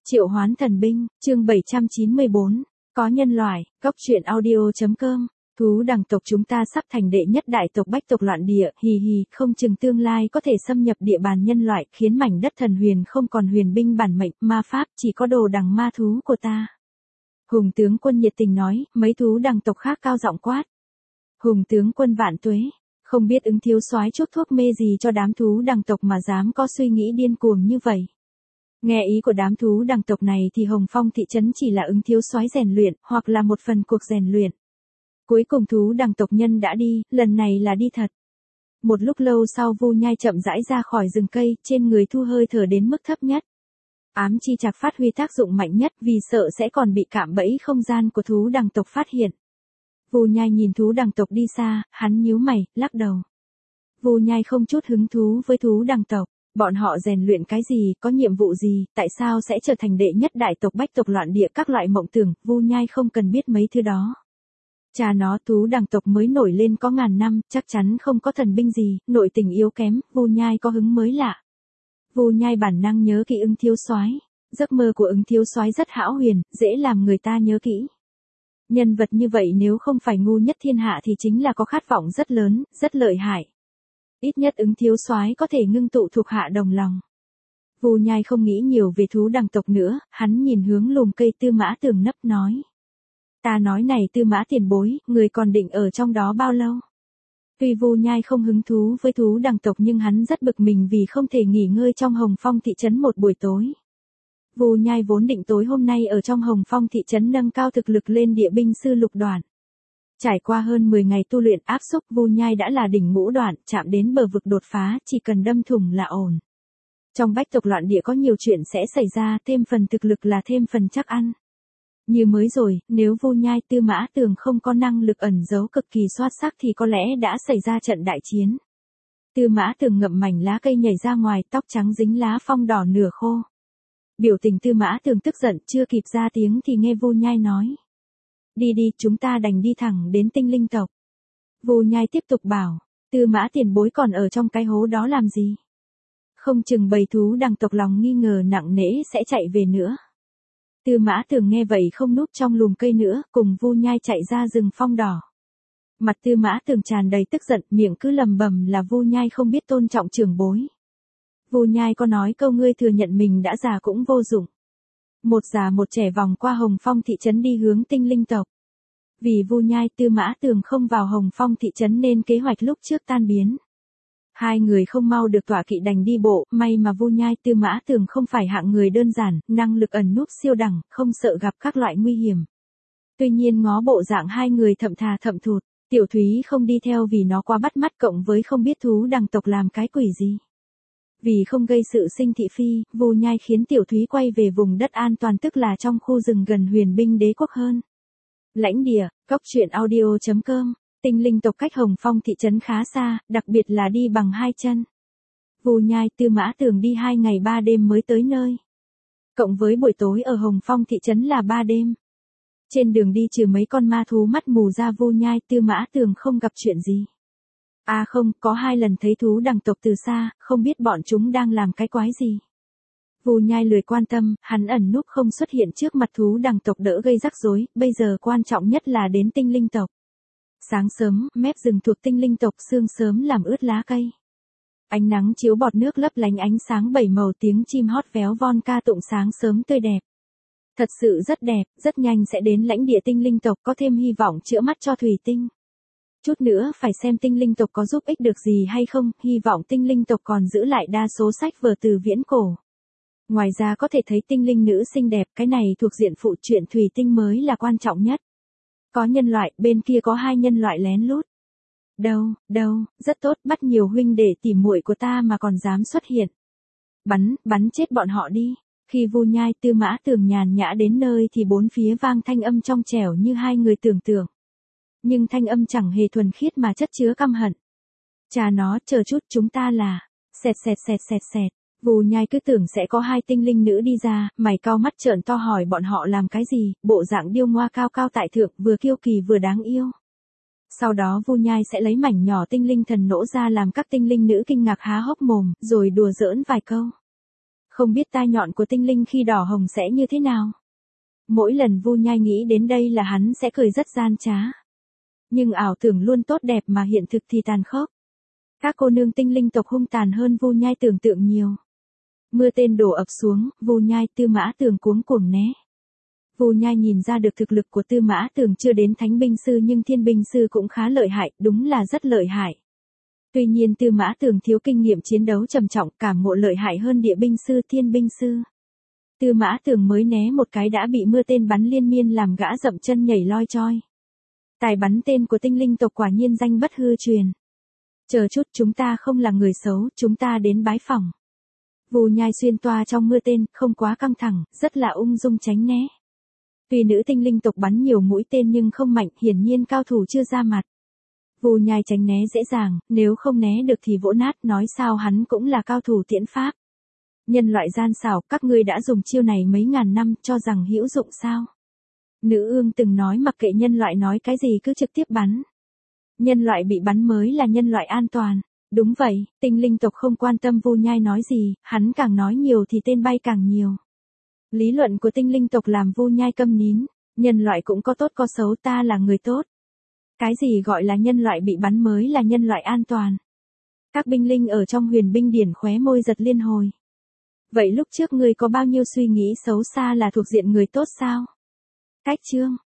Triệu Hoán Thần Binh, chương 794, có nhân loại, góc truyện audio.com. Thú đẳng tộc chúng ta sắp thành đệ nhất đại tộc bách tộc loạn địa, hì hì, không chừng tương lai có thể xâm nhập địa bàn nhân loại, khiến mảnh đất thần huyền không còn huyền binh bản mệnh, ma pháp, chỉ có đồ đằng ma thú của ta. Hùng tướng quân nhiệt tình nói, mấy thú đẳng tộc khác cao giọng quát. Hùng tướng quân vạn tuế, không biết ứng thiếu soái chuốc thuốc mê gì cho đám thú đẳng tộc mà dám có suy nghĩ điên cuồng như vậy. Nghe ý của đám thú đẳng tộc này thì Hồng Phong thị trấn chỉ là ứng thiếu soái rèn luyện, hoặc là một phần cuộc rèn luyện. Cuối cùng thú đẳng tộc nhân đã đi, lần này là đi thật. Một lúc lâu sau Vu Nhai chậm rãi ra khỏi rừng cây, trên người thu hơi thở đến mức thấp nhất. Ám chi chạc phát huy tác dụng mạnh nhất vì sợ sẽ còn bị cạm bẫy không gian của thú đẳng tộc phát hiện. Vu Nhai nhìn thú đẳng tộc đi xa, hắn nhíu mày, lắc đầu. Vu Nhai không chút hứng thú với thú đẳng tộc. Bọn họ rèn luyện cái gì, có nhiệm vụ gì, tại sao sẽ trở thành đệ nhất đại tộc bách tộc loạn địa, các loại mộng tưởng, Vu Nhai không cần biết mấy thứ đó. Cha nó thú đẳng tộc mới nổi lên có ngàn năm, chắc chắn không có thần binh gì, nội tình yếu kém, Vu Nhai có hứng mới lạ. Vu Nhai bản năng nhớ kỹ ứng thiếu soái, giấc mơ của ứng thiếu soái rất hão huyền, dễ làm người ta nhớ kỹ. Nhân vật như vậy nếu không phải ngu nhất thiên hạ thì chính là có khát vọng rất lớn, rất lợi hại. Ít nhất ứng thiếu soái có thể ngưng tụ thuộc hạ đồng lòng. Vu Nhai không nghĩ nhiều về thú đẳng tộc nữa, hắn nhìn hướng lùm cây Tư Mã Tường nấp nói. Ta nói này Tư Mã tiền bối, người còn định ở trong đó bao lâu? Tuy Vu Nhai không hứng thú với thú đẳng tộc nhưng hắn rất bực mình vì không thể nghỉ ngơi trong Hồng Phong thị trấn một buổi tối. Vu Nhai vốn định tối hôm nay ở trong Hồng Phong thị trấn nâng cao thực lực lên địa binh sư lục đoạn. Trải qua hơn 10 ngày tu luyện áp xúc, Vu Nhai đã là đỉnh ngũ đoạn, chạm đến bờ vực đột phá, chỉ cần đâm thủng là ổn. Trong bách tộc loạn địa có nhiều chuyện sẽ xảy ra, thêm phần thực lực là thêm phần chắc ăn. Như mới rồi, nếu Vu Nhai Tư Mã Tường không có năng lực ẩn giấu cực kỳ xuất sắc thì có lẽ đã xảy ra trận đại chiến. Tư Mã Tường ngậm mảnh lá cây nhảy ra ngoài, tóc trắng dính lá phong đỏ nửa khô. Biểu tình Tư Mã Tường tức giận, chưa kịp ra tiếng thì nghe Vu Nhai nói. Đi đi, chúng ta đành đi thẳng đến tinh linh tộc. Vu Nhai tiếp tục bảo, Tư Mã tiền bối còn ở trong cái hố đó làm gì? Không chừng bầy thú đẳng tộc lòng nghi ngờ nặng nễ sẽ chạy về nữa. Tư Mã Tường nghe vậy không núp trong lùm cây nữa, cùng Vu Nhai chạy ra rừng phong đỏ. Mặt Tư Mã Tường tràn đầy tức giận, miệng cứ lầm bầm là Vu Nhai không biết tôn trọng trưởng bối. Vu Nhai có nói câu ngươi thừa nhận mình đã già cũng vô dụng. Một già một trẻ vòng qua Hồng Phong thị trấn đi hướng tinh linh tộc. Vì Vu Nhai Tư Mã Tường không vào Hồng Phong thị trấn nên kế hoạch lúc trước tan biến. Hai người không mau được tọa kỵ đành đi bộ, may mà Vu Nhai Tư Mã Tường không phải hạng người đơn giản, năng lực ẩn núp siêu đẳng, không sợ gặp các loại nguy hiểm. Tuy nhiên ngó bộ dạng hai người thậm thà thậm thụt, Tiểu Thúy không đi theo vì nó quá bắt mắt cộng với không biết thú đẳng tộc làm cái quỷ gì. Vì không gây sự sinh thị phi, Vu Nhai khiến Tiểu Thúy quay về vùng đất an toàn tức là trong khu rừng gần huyền binh đế quốc hơn. Lãnh địa, góc truyện audio.com, tinh linh tộc cách Hồng Phong thị trấn khá xa, đặc biệt là đi bằng hai chân. Vu Nhai Tư Mã Tường đi 2 ngày 3 đêm mới tới nơi. Cộng với buổi tối ở Hồng Phong thị trấn là 3 đêm. Trên đường đi trừ mấy con ma thú mắt mù ra Vu Nhai Tư Mã Tường không gặp chuyện gì. À không, có 2 lần thấy thú đẳng tộc từ xa, không biết bọn chúng đang làm cái quái gì. Vu Nhai lười quan tâm, hắn ẩn núp không xuất hiện trước mặt thú đẳng tộc đỡ gây rắc rối, bây giờ quan trọng nhất là đến tinh linh tộc. Sáng sớm, mép rừng thuộc tinh linh tộc sương sớm làm ướt lá cây. Ánh nắng chiếu bọt nước lấp lánh ánh sáng 7 màu, tiếng chim hót véo von ca tụng sáng sớm tươi đẹp. Thật sự rất đẹp, rất nhanh sẽ đến lãnh địa tinh linh tộc, có thêm hy vọng chữa mắt cho Thủy Tinh. Chút nữa phải xem tinh linh tộc có giúp ích được gì hay không, hy vọng tinh linh tộc còn giữ lại đa số sách vở từ viễn cổ. Ngoài ra có thể thấy tinh linh nữ xinh đẹp, cái này thuộc diện phụ, chuyện Thủy Tinh mới là quan trọng nhất. Có nhân loại, bên kia có 2 nhân loại lén lút. Đâu, rất tốt, bắt nhiều huynh đệ tỉ muội của ta mà còn dám xuất hiện. Bắn chết bọn họ đi. Khi Vu Nhai Tư Mã Tường nhàn nhã đến nơi thì bốn phía vang thanh âm trong trẻo như hai người tưởng tượng. Nhưng thanh âm chẳng hề thuần khiết mà chất chứa căm hận. Cha nó, chờ chút, chúng ta là... Xẹt. Vu Nhai cứ tưởng sẽ có 2 tinh linh nữ đi ra, mày cau mắt trợn to hỏi bọn họ làm cái gì, bộ dạng điêu ngoa cao cao tại thượng, vừa kiêu kỳ vừa đáng yêu. Sau đó Vu Nhai sẽ lấy mảnh nhỏ tinh linh thần nỗ ra làm các tinh linh nữ kinh ngạc há hốc mồm, rồi đùa giỡn vài câu. Không biết tai nhọn của tinh linh khi đỏ hồng sẽ như thế nào. Mỗi lần Vu Nhai nghĩ đến đây là hắn sẽ cười rất gian trá. Nhưng ảo tưởng luôn tốt đẹp mà hiện thực thì tàn khốc. Các cô nương tinh linh tộc hung tàn hơn Vu Nhai tưởng tượng nhiều. Mưa tên đổ ập xuống, Vu Nhai, Tư Mã Tường cuống cuồng né. Vu Nhai nhìn ra được thực lực của Tư Mã Tường chưa đến thánh binh sư nhưng thiên binh sư cũng khá lợi hại, đúng là rất lợi hại. Tuy nhiên Tư Mã Tường thiếu kinh nghiệm chiến đấu trầm trọng, cảm ngộ lợi hại hơn địa binh sư, thiên binh sư. Tư Mã Tường mới né một cái đã bị mưa tên bắn liên miên làm gã dậm chân nhảy loi choi. Tài bắn tên của tinh linh tộc quả nhiên danh bất hư truyền. Chờ chút, chúng ta không là người xấu, chúng ta đến bái phỏng. Vu Nhai xuyên toa trong mưa tên, không quá căng thẳng, rất là ung dung tránh né. Tuy nữ tinh linh tộc bắn nhiều mũi tên nhưng không mạnh, hiển nhiên cao thủ chưa ra mặt. Vu Nhai tránh né dễ dàng, nếu không né được thì vỗ nát, nói sao hắn cũng là cao thủ tiễn pháp. Nhân loại gian xảo, các ngươi đã dùng chiêu này mấy ngàn năm, cho rằng hữu dụng sao? Nữ ương từng nói mặc kệ nhân loại nói cái gì cứ trực tiếp bắn. Nhân loại bị bắn mới là nhân loại an toàn. Đúng vậy, tinh linh tộc không quan tâm Vu Nhai nói gì, hắn càng nói nhiều thì tên bay càng nhiều. Lý luận của tinh linh tộc làm Vu Nhai câm nín, nhân loại cũng có tốt có xấu, ta là người tốt. Cái gì gọi là nhân loại bị bắn mới là nhân loại an toàn. Các binh linh ở trong huyền binh điển khóe môi giật liên hồi. Vậy lúc trước ngươi có bao nhiêu suy nghĩ xấu xa là thuộc diện người tốt sao? Cách chương